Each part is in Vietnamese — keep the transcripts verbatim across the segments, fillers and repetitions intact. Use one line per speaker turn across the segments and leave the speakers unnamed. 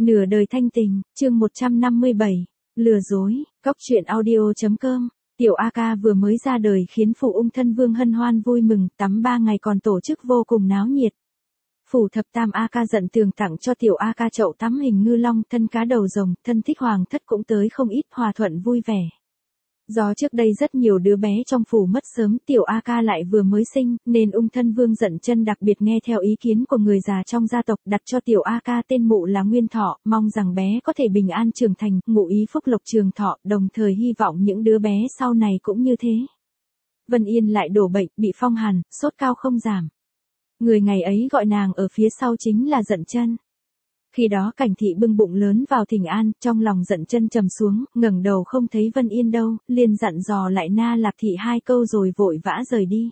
Nửa đời thanh tình, chương một trăm năm mươi bảy, lừa dối, cóc truyện audio.com. Tiểu A Ca vừa mới ra đời khiến phủ ung thân vương hân hoan vui mừng, tắm ba ngày còn tổ chức vô cùng náo nhiệt. Phủ thập tam A Ca giận tường tặng cho tiểu A Ca chậu tắm hình ngư long, thân cá đầu rồng, thân thích hoàng thất cũng tới không ít, hòa thuận vui vẻ. Do trước đây rất nhiều đứa bé trong phủ mất sớm, tiểu A Ca lại vừa mới sinh, nên ung thân vương giận chân đặc biệt nghe theo ý kiến của người già trong gia tộc, đặt cho tiểu A Ca tên mụ là Nguyên Thọ, mong rằng bé có thể bình an trưởng thành, ngụ ý phúc lộc trường thọ, đồng thời hy vọng những đứa bé sau này cũng như thế. Vân Yên lại đổ bệnh, bị phong hàn, sốt cao không giảm. Người ngày ấy gọi nàng ở phía sau chính là Giận Chân. Khi đó Cảnh Thị bưng bụng lớn vào thỉnh an, trong lòng Giận Chân trầm xuống, ngẩng đầu không thấy Vân Yên đâu, liền dặn dò lại Na Lạp Thị hai câu rồi vội vã rời đi.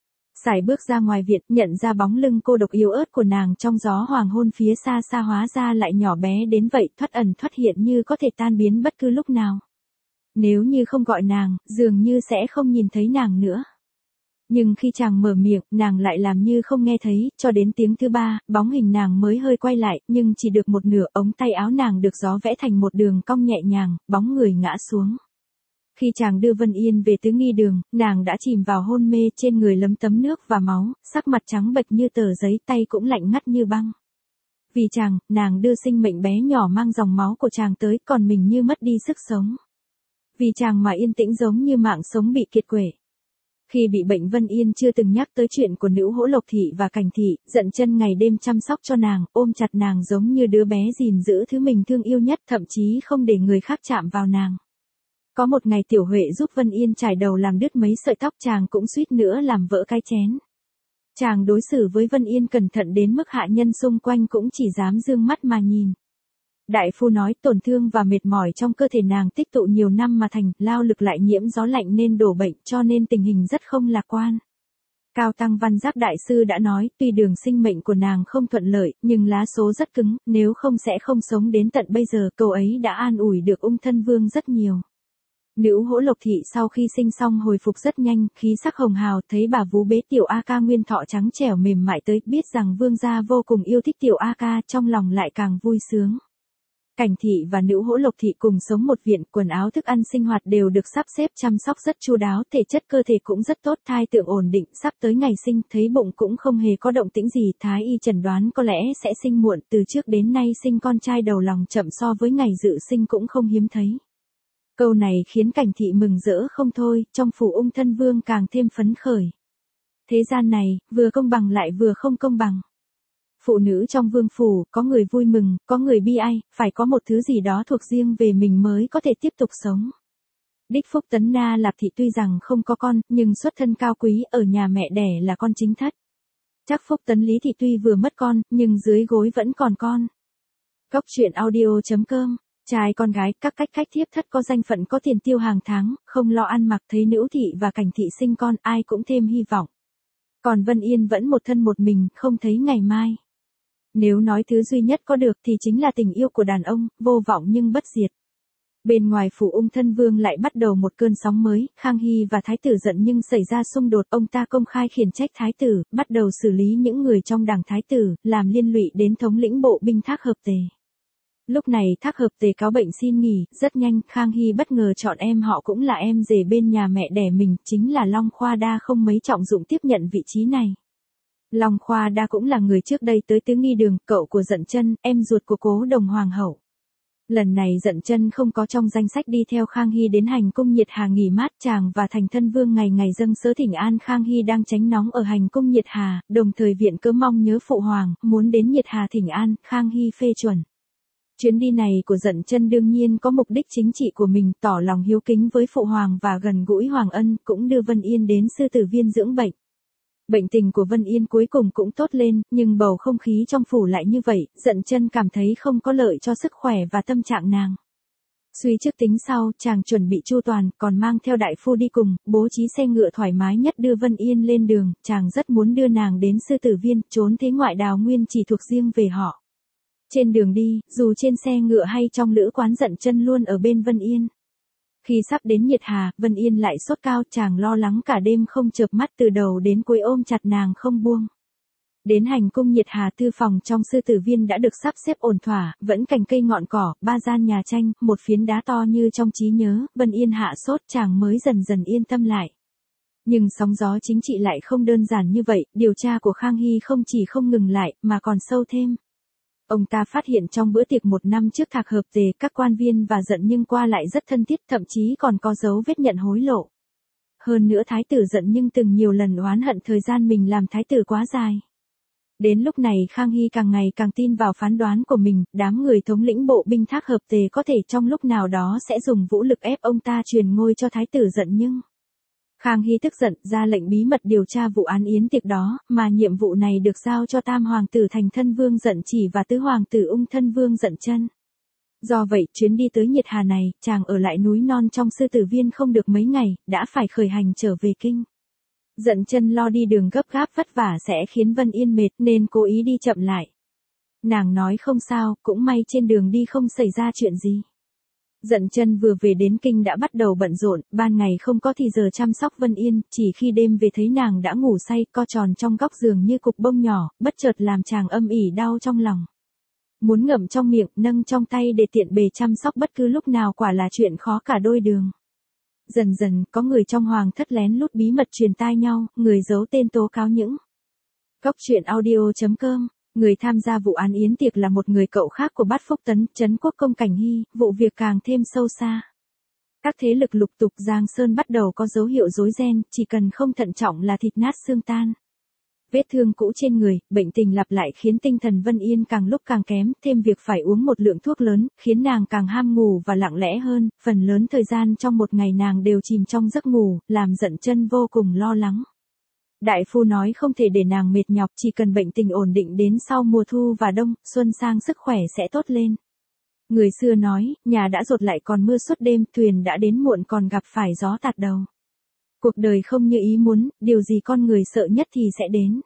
Sải bước ra ngoài viện, nhận ra bóng lưng cô độc yếu ớt của nàng trong gió hoàng hôn phía xa xa hóa ra lại nhỏ bé đến vậy, thoắt ẩn thoắt hiện như có thể tan biến bất cứ lúc nào. Nếu như không gọi nàng, dường như sẽ không nhìn thấy nàng nữa. Nhưng khi chàng mở miệng, nàng lại làm như không nghe thấy, cho đến tiếng thứ ba, bóng hình nàng mới hơi quay lại, nhưng chỉ được một nửa, ống tay áo nàng được gió vẽ thành một đường cong nhẹ nhàng, bóng người ngã xuống. Khi chàng đưa Vân Yên về tứ nghi đường, nàng đã chìm vào hôn mê, trên người lấm tấm nước và máu, sắc mặt trắng bệch như tờ giấy, tay cũng lạnh ngắt như băng. Vì chàng, nàng đưa sinh mệnh bé nhỏ mang dòng máu của chàng tới, còn mình như mất đi sức sống. Vì chàng mà yên tĩnh giống như mạng sống bị kiệt quệ. Khi bị bệnh Vân Yên chưa từng nhắc tới chuyện của Nữ Hỗ Lộc Thị và Cảnh Thị, Giận Chân ngày đêm chăm sóc cho nàng, ôm chặt nàng giống như đứa bé gìn giữ thứ mình thương yêu nhất, thậm chí không để người khác chạm vào nàng. Có một ngày Tiểu Huệ giúp Vân Yên chải đầu làm đứt mấy sợi tóc, chàng cũng suýt nữa làm vỡ cái chén. Chàng đối xử với Vân Yên cẩn thận đến mức hạ nhân xung quanh cũng chỉ dám dương mắt mà nhìn. Đại phu nói tổn thương và mệt mỏi trong cơ thể nàng tích tụ nhiều năm mà thành, lao lực lại nhiễm gió lạnh nên đổ bệnh, cho nên tình hình rất không lạc quan. Cao Tăng Văn Giác Đại Sư đã nói, tuy đường sinh mệnh của nàng không thuận lợi, nhưng lá số rất cứng, nếu không sẽ không sống đến tận bây giờ, câu ấy đã an ủi được ung thân vương rất nhiều. Nữ Hỗ Lộc Thị sau khi sinh xong hồi phục rất nhanh, khí sắc hồng hào, thấy bà vú bế tiểu A Ca Nguyên Thọ trắng trẻo mềm mại tới, biết rằng vương gia vô cùng yêu thích tiểu A Ca, trong lòng lại càng vui sướng. Cảnh Thị và Nữ Hỗ Lộc Thị cùng sống một viện, quần áo thức ăn sinh hoạt đều được sắp xếp chăm sóc rất chu đáo, thể chất cơ thể cũng rất tốt, thai tượng ổn định, sắp tới ngày sinh, thấy bụng cũng không hề có động tĩnh gì, thái y chẩn đoán có lẽ sẽ sinh muộn, từ trước đến nay sinh con trai đầu lòng chậm so với ngày dự sinh cũng không hiếm thấy. Câu này khiến Cảnh Thị mừng rỡ không thôi, trong phủ ung thân vương càng thêm phấn khởi. Thế gian này, vừa công bằng lại vừa không công bằng. Phụ nữ trong vương phủ, có người vui mừng, có người bi ai, phải có một thứ gì đó thuộc riêng về mình mới có thể tiếp tục sống. Đích Phúc Tấn Na Lạp Thị tuy rằng không có con, nhưng xuất thân cao quý, ở nhà mẹ đẻ là con chính thất. Chắc Phúc Tấn Lý Thị tuy vừa mất con, nhưng dưới gối vẫn còn con. Cóc truyện audio.com. Trai con gái, các cách khách thiếp thất có danh phận có tiền tiêu hàng tháng, không lo ăn mặc, thấy Nữ Thị và Cảnh Thị sinh con, ai cũng thêm hy vọng. Còn Vân Yên vẫn một thân một mình, không thấy ngày mai. Nếu nói thứ duy nhất có được thì chính là tình yêu của đàn ông, vô vọng nhưng bất diệt. Bên ngoài phủ ung thân vương lại bắt đầu một cơn sóng mới, Khang Hy và Thái tử giận nhưng xảy ra xung đột, ông ta công khai khiển trách Thái tử, bắt đầu xử lý những người trong đảng Thái tử, làm liên lụy đến thống lĩnh bộ binh Thác Hợp Tề. Lúc này Thác Hợp Tề cáo bệnh xin nghỉ, rất nhanh Khang Hy bất ngờ chọn em họ cũng là em rể bên nhà mẹ đẻ mình, chính là Long Khoa Đa không mấy trọng dụng tiếp nhận vị trí này. Long Khoa Đa cũng là người trước đây tới tứ nghi đường, cậu của Giận Chân, em ruột của Cố Đồng Hoàng hậu. Lần này Giận Chân không có trong danh sách đi theo Khang Hy đến hành cung Nhiệt Hà nghỉ mát, chàng và thành thân vương ngày ngày dâng sớ thỉnh an Khang Hy đang tránh nóng ở hành cung Nhiệt Hà, đồng thời viện cớ mong nhớ phụ hoàng, muốn đến Nhiệt Hà thỉnh an, Khang Hy phê chuẩn. Chuyến đi này của Giận Chân đương nhiên có mục đích chính trị của mình, tỏ lòng hiếu kính với phụ hoàng và gần gũi hoàng ân, cũng đưa Vân Yên đến sư tử viên dưỡng bệnh. Bệnh tình của Vân Yên cuối cùng cũng tốt lên, nhưng bầu không khí trong phủ lại như vậy, Giận Chân cảm thấy không có lợi cho sức khỏe và tâm trạng nàng. Suy trước tính sau, chàng chuẩn bị chu toàn, còn mang theo đại phu đi cùng, bố trí xe ngựa thoải mái nhất đưa Vân Yên lên đường, chàng rất muốn đưa nàng đến sư tử viên, trốn thế ngoại đào nguyên chỉ thuộc riêng về họ. Trên đường đi, dù trên xe ngựa hay trong lữ quán, Giận Chân luôn ở bên Vân Yên. Khi sắp đến Nhiệt Hà, Vân Yên lại sốt cao, chàng lo lắng cả đêm không chợp mắt, từ đầu đến cuối ôm chặt nàng không buông. Đến hành cung nhiệt hà thư phòng trong sư tử viên đã được sắp xếp ổn thỏa, vẫn cành cây ngọn cỏ, ba gian nhà tranh, một phiến đá to như trong trí nhớ, Vân Yên hạ sốt chàng mới dần dần yên tâm lại. Nhưng sóng gió chính trị lại không đơn giản như vậy, điều tra của Khang Hy không chỉ không ngừng lại, mà còn sâu thêm. Ông ta phát hiện trong bữa tiệc một năm trước thạc hợp tề, các quan viên và giận nhưng qua lại rất thân thiết, thậm chí còn có dấu vết nhận hối lộ. Hơn nữa thái tử giận nhưng từng nhiều lần oán hận thời gian mình làm thái tử quá dài. Đến lúc này Khang Hy càng ngày càng tin vào phán đoán của mình, đám người thống lĩnh bộ binh thác hợp tề có thể trong lúc nào đó sẽ dùng vũ lực ép ông ta truyền ngôi cho thái tử giận nhưng. Khang Hy tức giận ra lệnh bí mật điều tra vụ án yến tiệc đó, mà nhiệm vụ này được giao cho tam hoàng tử Thành Thân Vương Giận Chỉ và tứ hoàng tử Ung Thân Vương Giận Chân. Do vậy, chuyến đi tới nhiệt hà này, chàng ở lại núi non trong sư tử viên không được mấy ngày, đã phải khởi hành trở về kinh. Giận Chân lo đi đường gấp gáp vất vả sẽ khiến Vân Yên mệt nên cố ý đi chậm lại. Nàng nói không sao, cũng may trên đường đi không xảy ra chuyện gì. Giận Chân vừa về đến kinh đã bắt đầu bận rộn, ban ngày không có thì giờ chăm sóc Vân Yên, chỉ khi đêm về thấy nàng đã ngủ say, co tròn trong góc giường như cục bông nhỏ, bất chợt làm chàng âm ỉ đau trong lòng. Muốn ngậm trong miệng, nâng trong tay để tiện bề chăm sóc bất cứ lúc nào quả là chuyện khó cả đôi đường. Dần dần, có người trong hoàng thất lén lút bí mật truyền tai nhau, người giấu tên tố cáo những. Góc truyện audio chấm com. Người tham gia vụ án yến tiệc là một người cậu khác của Bát Phúc Tấn, Trấn Quốc Công Cảnh Hy, vụ việc càng thêm sâu xa. Các thế lực lục tục Giang Sơn bắt đầu có dấu hiệu rối ren, chỉ cần không thận trọng là thịt nát xương tan. Vết thương cũ trên người, bệnh tình lặp lại khiến tinh thần Vân Yên càng lúc càng kém, thêm việc phải uống một lượng thuốc lớn, khiến nàng càng ham ngủ và lặng lẽ hơn, phần lớn thời gian trong một ngày nàng đều chìm trong giấc ngủ, làm Giận Chân vô cùng lo lắng. Đại phu nói không thể để nàng mệt nhọc, chỉ cần bệnh tình ổn định đến sau mùa thu và đông, xuân sang sức khỏe sẽ tốt lên. Người xưa nói, nhà đã rột lại còn mưa suốt đêm, thuyền đã đến muộn còn gặp phải gió tạt đầu. Cuộc đời không như ý muốn, điều gì con người sợ nhất thì sẽ đến.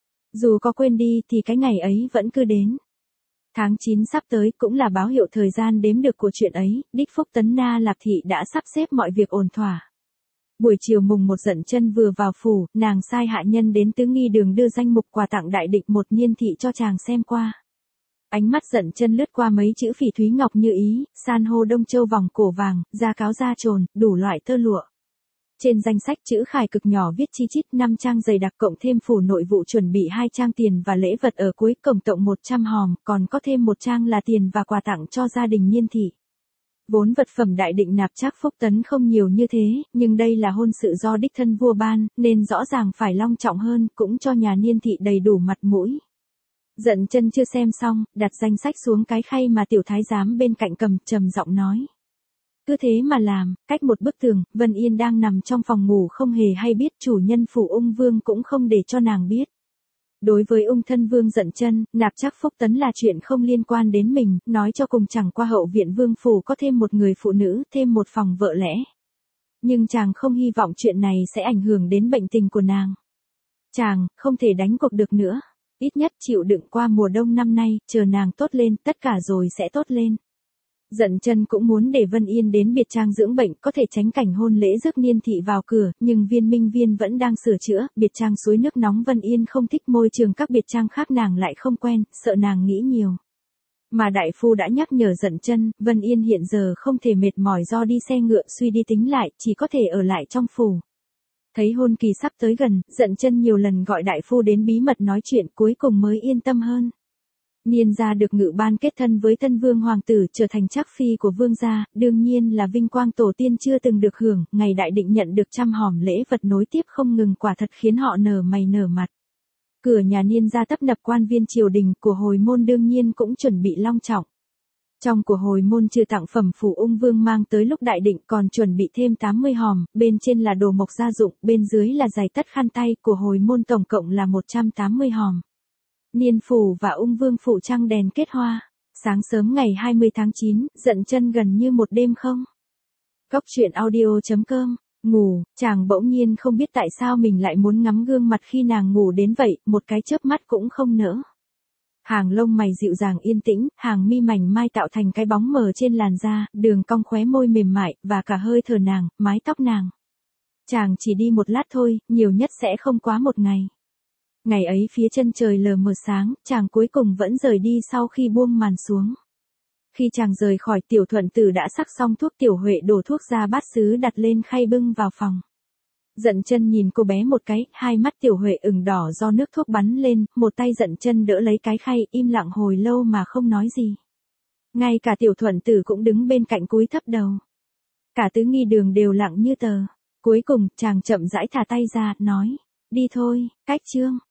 Dù có quên đi thì cái ngày ấy vẫn cứ đến. Tháng chín sắp tới cũng là báo hiệu thời gian đếm được của chuyện ấy, đích Phúc Tấn Na Lạp Thị đã sắp xếp mọi việc ổn thỏa. Buổi chiều mùng một Giận Chân vừa vào phủ, nàng sai hạ nhân đến Tứ Nghi Đường đưa danh mục quà tặng đại định một niên thị cho chàng xem qua. Ánh mắt Giận Chân lướt qua mấy chữ phỉ thúy ngọc như ý, san hô Đông Châu vòng cổ vàng, da cáo da trồn, đủ loại tơ lụa. Trên danh sách chữ khải cực nhỏ viết chi chít năm trang dày đặc cộng thêm phủ nội vụ chuẩn bị hai trang tiền và lễ vật ở cuối, tổng cộng một trăm hòm, còn có thêm một trang là tiền và quà tặng cho gia đình niên thị. Vốn vật phẩm đại định nạp Trác Phúc Tấn không nhiều như thế, nhưng đây là hôn sự do đích thân vua ban, nên rõ ràng phải long trọng hơn, cũng cho nhà niên thị đầy đủ mặt mũi. Giận Chân chưa xem xong, đặt danh sách xuống cái khay mà tiểu thái giám bên cạnh cầm, trầm giọng nói. Cứ thế mà làm, cách một bức tường, Vân Yên đang nằm trong phòng ngủ không hề hay biết, chủ nhân phủ Ung Vương cũng không để cho nàng biết. Đối với Ung Thân Vương Giận Chân, nạp Trác Phúc Tấn là chuyện không liên quan đến mình, nói cho cùng chẳng qua hậu viện vương phủ có thêm một người phụ nữ, thêm một phòng vợ lẽ. Nhưng chàng không hy vọng chuyện này sẽ ảnh hưởng đến bệnh tình của nàng. Chàng, không thể đánh cuộc được nữa. Ít nhất chịu đựng qua mùa đông năm nay, chờ nàng tốt lên, tất cả rồi sẽ tốt lên. Giận Chân cũng muốn để Vân Yên đến biệt trang dưỡng bệnh, có thể tránh cảnh hôn lễ rước niên thị vào cửa, nhưng Viên Minh Viên vẫn đang sửa chữa, biệt trang suối nước nóng Vân Yên không thích, môi trường các biệt trang khác nàng lại không quen, sợ nàng nghĩ nhiều. Mà đại phu đã nhắc nhở Giận Chân, Vân Yên hiện giờ không thể mệt mỏi do đi xe ngựa, suy đi tính lại, chỉ có thể ở lại trong phủ. Thấy hôn kỳ sắp tới gần, Giận Chân nhiều lần gọi đại phu đến bí mật nói chuyện, cuối cùng mới yên tâm hơn. Niên gia được ngự ban kết thân với Tân Vương hoàng tử, trở thành trác phi của vương gia, đương nhiên là vinh quang tổ tiên chưa từng được hưởng, ngày đại định nhận được trăm hòm lễ vật nối tiếp không ngừng, quả thật khiến họ nở mày nở mặt. Cửa nhà Niên gia tấp nập quan viên triều đình, của hồi môn đương nhiên cũng chuẩn bị long trọng. Trong của hồi môn trừ tặng phẩm phủ Ung Vương mang tới lúc đại định còn chuẩn bị thêm tám mươi hòm, bên trên là đồ mộc gia dụng, bên dưới là giày tất khăn tay, của hồi môn tổng cộng là một trăm tám mươi hòm. Niên phủ và Ung Vương phủ trăng đèn kết hoa. Sáng sớm ngày hai mươi tháng chín, Giận Chân gần như một đêm không. Góc truyện audio chấm com. Ngủ, chàng bỗng nhiên không biết tại sao mình lại muốn ngắm gương mặt khi nàng ngủ đến vậy, một cái chớp mắt cũng không nỡ. Hàng lông mày dịu dàng yên tĩnh, hàng mi mảnh mai tạo thành cái bóng mờ trên làn da, đường cong khóe môi mềm mại, và cả hơi thở nàng, mái tóc nàng. Chàng chỉ đi một lát thôi, nhiều nhất sẽ không quá một ngày. Ngày ấy phía chân trời lờ mờ sáng, chàng cuối cùng vẫn rời đi sau khi buông màn xuống. Khi chàng rời khỏi, Tiểu Thuận Tử đã sắc xong thuốc. Tiểu Huệ đổ thuốc ra bát sứ đặt lên khay bưng vào phòng. Dận Chân nhìn cô bé một cái, hai mắt Tiểu Huệ ửng đỏ do nước thuốc bắn lên, một tay Dận Chân đỡ lấy cái khay, im lặng hồi lâu mà không nói gì. Ngay cả Tiểu Thuận Tử cũng đứng bên cạnh cúi thấp đầu. Cả tứ nghi đường đều lặng như tờ. Cuối cùng, chàng chậm rãi thả tay ra, nói, đi thôi, Cách Trương.